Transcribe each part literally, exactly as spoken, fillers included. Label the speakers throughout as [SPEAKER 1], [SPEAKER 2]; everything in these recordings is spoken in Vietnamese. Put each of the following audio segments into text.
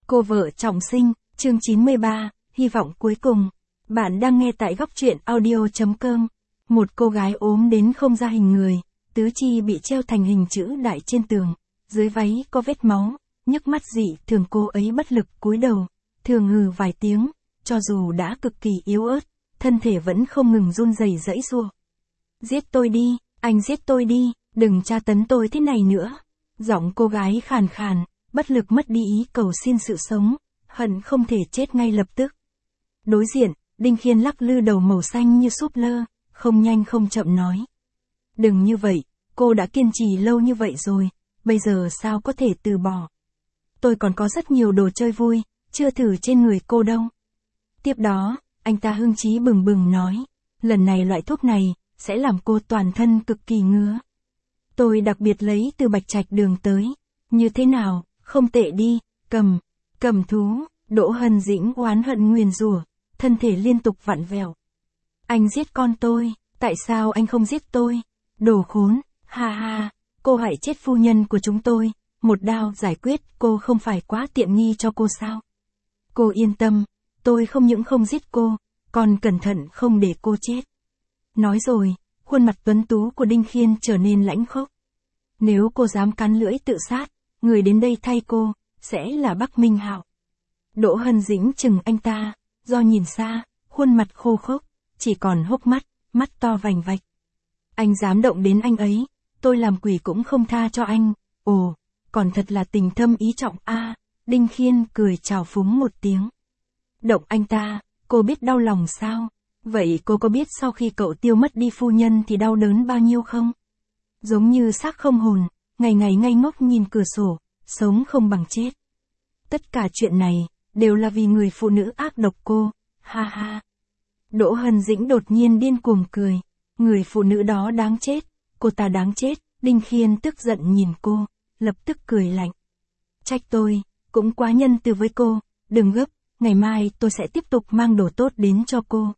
[SPEAKER 1] Cô vợ trọng sinh, chương chín mươi ba, hy vọng cuối cùng. Bạn đang nghe tại góc truyện audio.com. Một cô gái ốm đến không ra hình người, tứ chi bị treo thành hình chữ đại trên tường, dưới váy có vết máu, nhức mắt dị thường cô ấy bất lực cúi đầu, thường ngừ vài tiếng, cho dù đã cực kỳ yếu ớt, thân thể vẫn không ngừng run rẩy giãy giụa. Giết tôi đi, anh giết tôi đi, đừng tra tấn tôi thế này nữa. Giọng cô gái khàn khàn, bất lực mất đi ý cầu xin sự sống, hận không thể chết ngay lập tức. Đối diện, Đinh Khiên lắc lư đầu màu xanh như súp lơ, không nhanh không chậm nói. Đừng như vậy, cô đã kiên trì lâu như vậy rồi, bây giờ sao có thể từ bỏ. Tôi còn có rất nhiều đồ chơi vui, chưa thử trên người cô đâu. Tiếp đó, anh ta hưng chí bừng bừng nói, lần này loại thuốc này, sẽ làm cô toàn thân cực kỳ ngứa. Tôi đặc biệt lấy từ Bạch Trạch Đường tới, như thế nào, không tệ đi, cầm, cầm thú, Đỗ Hân Dĩnh oán hận nguyền rủa, thân thể liên tục vặn vẹo. Anh giết con tôi, tại sao anh không giết tôi? Đồ khốn, ha ha, cô hại chết phu nhân của chúng tôi, một đao giải quyết cô không phải quá tiện nghi cho cô sao? Cô yên tâm, tôi không những không giết cô, còn cẩn thận không để cô chết. Nói rồi, khuôn mặt tuấn tú của Đinh Khiên trở nên lãnh khốc. Nếu cô dám cắn lưỡi tự sát, người đến đây thay cô, sẽ là Bắc Minh Hạo. Đỗ Hân Dĩnh chừng anh ta, do nhìn xa, khuôn mặt khô khốc, chỉ còn hốc mắt, mắt to vành vạch. Anh dám động đến anh ấy, tôi làm quỷ cũng không tha cho anh, ồ, còn thật là tình thâm ý trọng a. À, Đinh Khiên cười trào phúng một tiếng. Động anh ta, cô biết đau lòng sao? Vậy cô có biết sau khi cậu tiêu mất đi phu nhân thì đau đớn bao nhiêu không? Giống như xác không hồn, ngày ngày ngây ngốc nhìn cửa sổ, sống không bằng chết. Tất cả chuyện này, đều là vì người phụ nữ ác độc cô, ha ha. Đỗ Hân Dĩnh đột nhiên điên cuồng cười, người phụ nữ đó đáng chết, cô ta đáng chết. Đinh Khiên tức giận nhìn cô, lập tức cười lạnh. Trách tôi, cũng quá nhân từ với cô, đừng gấp, ngày mai tôi sẽ tiếp tục mang đồ tốt đến cho cô.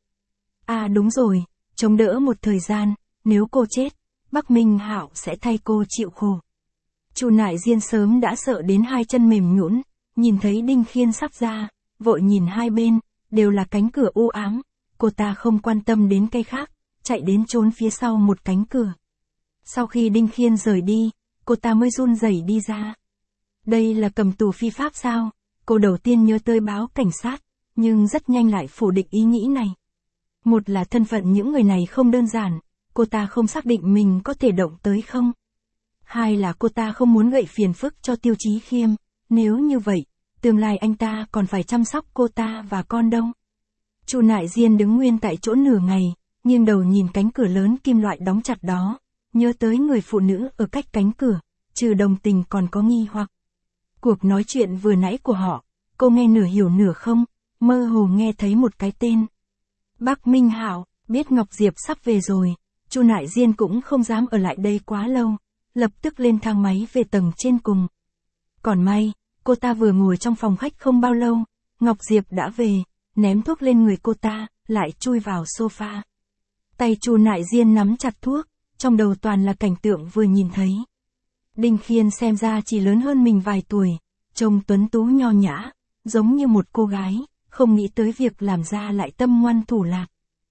[SPEAKER 1] À đúng rồi, chống đỡ một thời gian, nếu cô chết, Bắc Minh Hạo sẽ thay cô chịu khổ. Chu Nại Diên sớm đã sợ đến hai chân mềm nhũn, nhìn thấy Đinh Khiên sắp ra, vội nhìn hai bên, đều là cánh cửa u ám, cô ta không quan tâm đến cái khác, chạy đến trốn phía sau một cánh cửa. Sau khi Đinh Khiên rời đi, cô ta mới run rẩy đi ra. Đây là cầm tù phi pháp sao? Cô đầu tiên nhớ tới báo cảnh sát, nhưng rất nhanh lại phủ định ý nghĩ này. Một là thân phận những người này không đơn giản, cô ta không xác định mình có thể động tới không. Hai là cô ta không muốn gợi phiền phức cho Tiêu Chí Khiêm, nếu như vậy, tương lai anh ta còn phải chăm sóc cô ta và con đâu. Chu Nại Diên đứng nguyên tại chỗ nửa ngày, nghiêng đầu nhìn cánh cửa lớn kim loại đóng chặt đó, nhớ tới người phụ nữ ở cách cánh cửa, trừ đồng tình còn có nghi hoặc. Cuộc nói chuyện vừa nãy của họ, cô nghe nửa hiểu nửa không, mơ hồ nghe thấy một cái tên. Bắc Minh Hạo, biết Ngọc Diệp sắp về rồi, Chu Nại Diên cũng không dám ở lại đây quá lâu, lập tức lên thang máy về tầng trên cùng. Còn may, cô ta vừa ngồi trong phòng khách không bao lâu, Ngọc Diệp đã về, ném thuốc lên người cô ta, lại chui vào sofa. Tay Chu Nại Diên nắm chặt thuốc, trong đầu toàn là cảnh tượng vừa nhìn thấy. Đinh Khiên xem ra chỉ lớn hơn mình vài tuổi, trông tuấn tú nho nhã, giống như một cô gái, không nghĩ tới việc làm ra lại tâm ngoan thủ lạc.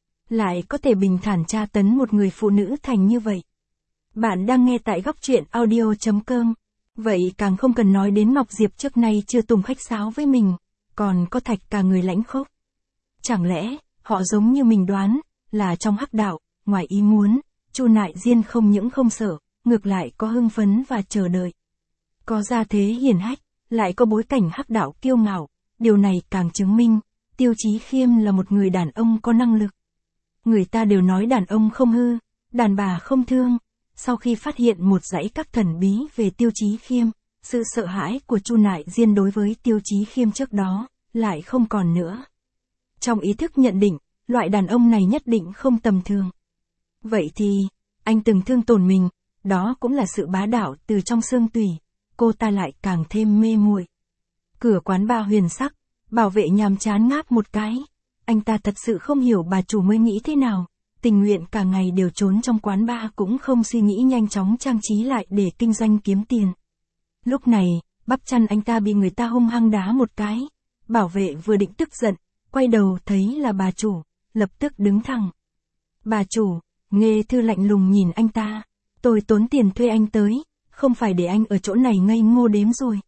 [SPEAKER 1] Lại có thể bình thản tra tấn một người phụ nữ thành như vậy. Bạn đang nghe tại góc truyện audio.com. Vậy càng không cần nói đến Ngọc Diệp trước nay chưa từng khách sáo với mình, còn có Thạch cả người lãnh khốc. Chẳng lẽ, họ giống như mình đoán, là trong hắc đạo, ngoài ý muốn, Chu Nại Diên không những không sợ, ngược lại có hưng phấn và chờ đợi. Có gia thế hiển hách, lại có bối cảnh hắc đạo kiêu ngạo, điều này càng chứng minh, Tiêu Chí Khiêm là một người đàn ông có năng lực. Người ta đều nói đàn ông không hư, đàn bà không thương. Sau khi phát hiện một dãy các thần bí về Tiêu Chí Khiêm, sự sợ hãi của Chu Nại Diên đối với Tiêu Chí Khiêm trước đó, lại không còn nữa. Trong ý thức nhận định, loại đàn ông này nhất định không tầm thường. Vậy thì, anh từng thương tổn mình, đó cũng là sự bá đạo từ trong xương tủy, cô ta lại càng thêm mê muội. Cửa quán bar Huyền Sắc, bảo vệ nhàm chán ngáp một cái, anh ta thật sự không hiểu bà chủ mới nghĩ thế nào, tình nguyện cả ngày đều trốn trong quán bar cũng không suy nghĩ nhanh chóng trang trí lại để kinh doanh kiếm tiền. Lúc này, bắp chân anh ta bị người ta hung hăng đá một cái. Bảo vệ vừa định tức giận, quay đầu thấy là bà chủ, lập tức đứng thẳng. Bà chủ, Nghê Thư lạnh lùng nhìn anh ta. Tôi tốn tiền thuê anh tới, không phải để anh ở chỗ này ngây ngô đếm rồi.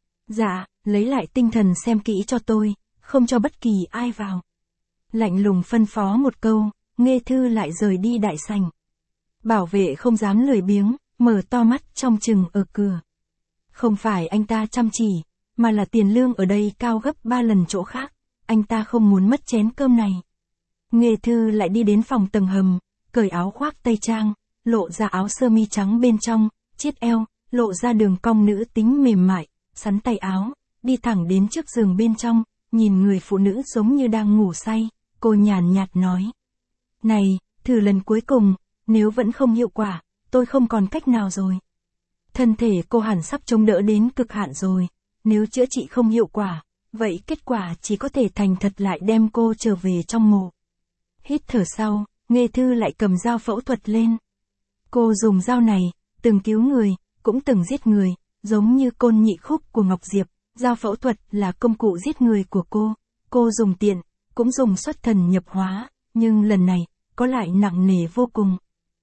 [SPEAKER 1] Dạ, lấy lại tinh thần xem kỹ cho tôi, không cho bất kỳ ai vào. Lạnh lùng phân phó một câu, Nghê Thư lại rời đi đại sảnh. Bảo vệ không dám lười biếng, mở to mắt trong chừng ở cửa. Không phải anh ta chăm chỉ, mà là tiền lương ở đây cao gấp ba lần chỗ khác, anh ta không muốn mất chén cơm này. Nghê Thư lại đi đến phòng tầng hầm, cởi áo khoác tây trang, lộ ra áo sơ mi trắng bên trong, chiết eo, lộ ra đường cong nữ tính mềm mại, sắn tay áo, đi thẳng đến trước giường bên trong, nhìn người phụ nữ giống như đang ngủ say, cô nhàn nhạt nói. Này, thử lần cuối cùng, nếu vẫn không hiệu quả, tôi không còn cách nào rồi. Thân thể cô hẳn sắp chống đỡ đến cực hạn rồi, nếu chữa trị không hiệu quả, vậy kết quả chỉ có thể thành thật lại đem cô trở về trong mộ. Hít thở sau, Nghê Thư lại cầm dao phẫu thuật lên. Cô dùng dao này, từng cứu người, cũng từng giết người, giống như Côn Nhị Khúc của Ngọc Diệp, dao phẫu thuật là công cụ giết người của cô. Cô dùng tiện, cũng dùng xuất thần nhập hóa, nhưng lần này, có lại nặng nề vô cùng.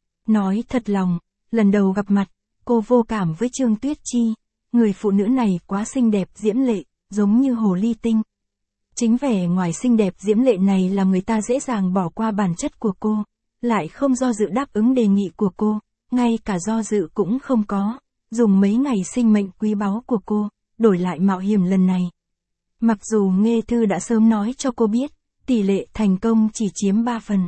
[SPEAKER 1] Nói thật lòng, lần đầu gặp mặt, cô vô cảm với Trương Tuyết Chi. Người phụ nữ này quá xinh đẹp diễm lệ, giống như hồ ly tinh. Chính vẻ ngoài xinh đẹp diễm lệ này làm người ta dễ dàng bỏ qua bản chất của cô, lại không do dự đáp ứng đề nghị của cô, ngay cả do dự cũng không có, dùng mấy ngày sinh mệnh quý báu của cô, đổi lại mạo hiểm lần này. Mặc dù Nghê Thư đã sớm nói cho cô biết, tỷ lệ thành công chỉ chiếm ba phần.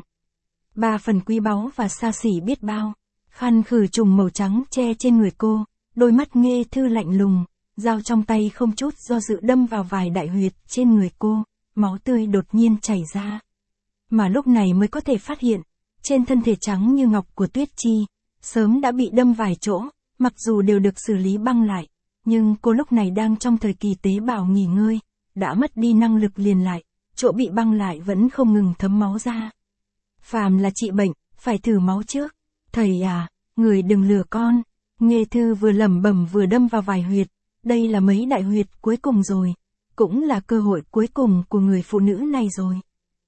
[SPEAKER 1] Ba phần quý báu và xa xỉ biết bao. Khăn khử trùng màu trắng che trên người cô, đôi mắt Nghê Thư lạnh lùng, dao trong tay không chút do dự đâm vào vài đại huyệt trên người cô, máu tươi đột nhiên chảy ra. Mà lúc này mới có thể phát hiện, trên thân thể trắng như ngọc của Tuyết Chi, sớm đã bị đâm vài chỗ, mặc dù đều được xử lý băng lại, nhưng cô lúc này đang trong thời kỳ tế bào nghỉ ngơi, đã mất đi năng lực liền lại, chỗ bị băng lại vẫn không ngừng thấm máu ra. Phàm là trị bệnh, phải thử máu trước. Thầy à, người đừng lừa con. Nghê Thư vừa lẩm bẩm vừa đâm vào vài huyệt, đây là mấy đại huyệt cuối cùng rồi, cũng là cơ hội cuối cùng của người phụ nữ này rồi.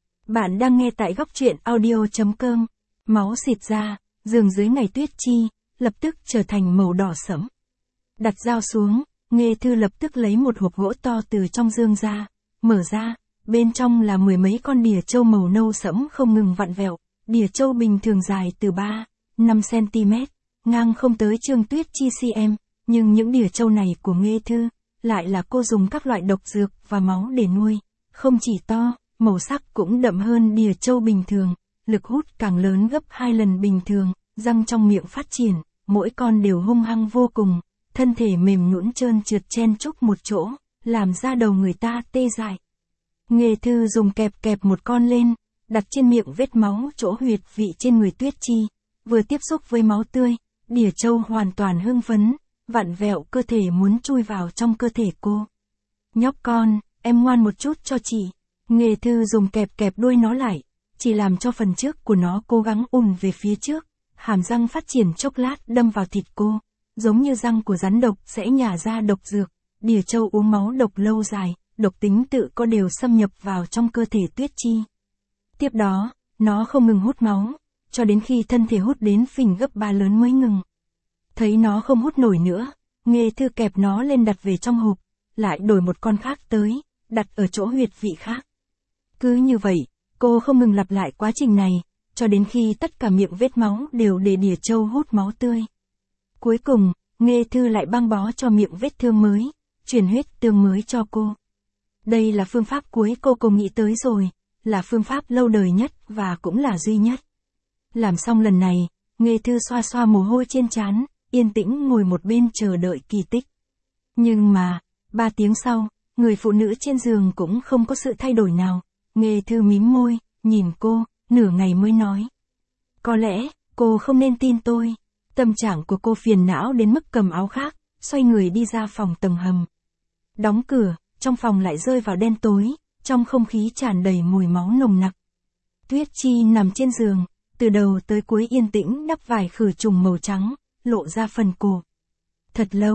[SPEAKER 1] Bạn đang nghe tại góc truyện audio chấm com. Máu xịt ra, giường dưới ngày Tuyết Chi, lập tức trở thành màu đỏ sẫm. Đặt dao xuống, Nghê Thư lập tức lấy một hộp gỗ to từ trong giường ra, mở ra, bên trong là mười mấy con đỉa trâu màu nâu sẫm không ngừng vặn vẹo, đỉa trâu bình thường dài từ ba đến năm xăng-ti-mét, ngang không tới Trương Tuyết Chi cm, nhưng những đỉa trâu này của Nghê Thư, lại là cô dùng các loại độc dược và máu để nuôi, không chỉ to, màu sắc cũng đậm hơn đỉa trâu bình thường, lực hút càng lớn gấp hai lần bình thường, răng trong miệng phát triển, mỗi con đều hung hăng vô cùng, thân thể mềm nhũn trơn trượt chen chúc một chỗ, làm da đầu người ta tê dại. Nghê Thư dùng kẹp kẹp một con lên, đặt trên miệng vết máu chỗ huyệt vị trên người Tuyết Chi, vừa tiếp xúc với máu tươi, đỉa trâu hoàn toàn hưng phấn, vặn vẹo cơ thể muốn chui vào trong cơ thể cô. Nhóc con, em ngoan một chút cho chị. Nghê Thư dùng kẹp kẹp đuôi nó lại, chỉ làm cho phần trước của nó cố gắng ùn về phía trước, hàm răng phát triển chốc lát đâm vào thịt cô, giống như răng của rắn độc sẽ nhả ra độc dược, đỉa trâu uống máu độc lâu dài, độc tính tự có đều xâm nhập vào trong cơ thể Tuyết Chi. Tiếp đó, nó không ngừng hút máu, cho đến khi thân thể hút đến phình gấp ba lớn mới ngừng. Thấy nó không hút nổi nữa, Nghê Thư kẹp nó lên đặt về trong hộp, lại đổi một con khác tới, đặt ở chỗ huyệt vị khác. Cứ như vậy, cô không ngừng lặp lại quá trình này, cho đến khi tất cả miệng vết máu đều để đỉa trâu hút máu tươi. Cuối cùng, Nghê Thư lại băng bó cho miệng vết thương mới, truyền huyết tương mới cho cô. Đây là phương pháp cuối cô cùng nghĩ tới rồi, là phương pháp lâu đời nhất và cũng là duy nhất. Làm xong lần này, Nghê Thư xoa xoa mồ hôi trên trán, yên tĩnh ngồi một bên chờ đợi kỳ tích. Nhưng mà, ba tiếng sau, người phụ nữ trên giường cũng không có sự thay đổi nào. Nghê Thư mím môi, nhìn cô, nửa ngày mới nói. Có lẽ, cô không nên tin tôi. Tâm trạng của cô phiền não đến mức cầm áo khác, xoay người đi ra phòng tầng hầm. Đóng cửa, trong phòng lại rơi vào đen tối, trong không khí tràn đầy mùi máu nồng nặc. Tuyết Chi nằm trên giường, từ đầu tới cuối yên tĩnh đắp vải khử trùng màu trắng, lộ ra phần cổ. Thật lâu,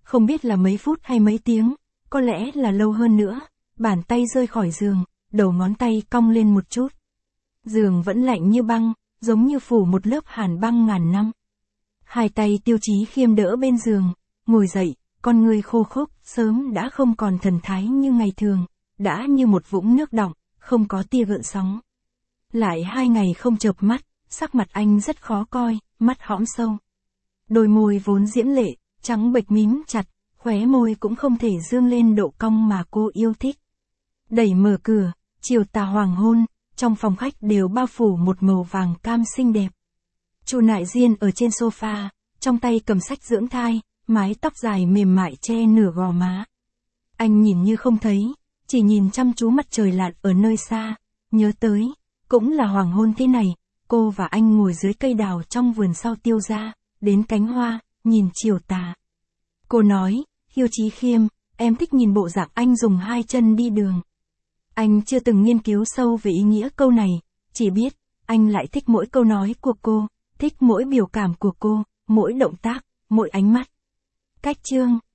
[SPEAKER 1] Không biết là mấy phút hay mấy tiếng, có lẽ là lâu hơn nữa, bàn tay rơi khỏi giường, đầu ngón tay cong lên một chút. Giường vẫn lạnh như băng, giống như phủ một lớp hàn băng ngàn năm. Hai tay Tiêu Chí Khiêm đỡ bên giường, ngồi dậy, con người khô khốc, sớm đã không còn thần thái như ngày thường, đã như một vũng nước đọng, không có tia gợn sóng. Lại hai ngày không chợp mắt, sắc mặt anh rất khó coi, mắt hõm sâu. Đôi môi vốn diễm lệ, trắng bệch mím chặt, khóe môi cũng không thể dương lên độ cong mà cô yêu thích. Đẩy mở cửa, chiều tà hoàng hôn, trong phòng khách đều bao phủ một màu vàng cam xinh đẹp. Chu Nại Diên ở trên sofa, trong tay cầm sách dưỡng thai, mái tóc dài mềm mại che nửa gò má. Anh nhìn như không thấy, chỉ nhìn chăm chú mặt trời lặn ở nơi xa, nhớ tới, cũng là hoàng hôn thế này, cô và anh ngồi dưới cây đào trong vườn sau Tiêu gia, đến cánh hoa, nhìn chiều tà. Cô nói, Hiêu Chí Khiêm, em thích nhìn bộ dạng anh dùng hai chân đi đường. Anh chưa từng nghiên cứu sâu về ý nghĩa câu này, chỉ biết, anh lại thích mỗi câu nói của cô, thích mỗi biểu cảm của cô, mỗi động tác, mỗi ánh mắt. Cách chương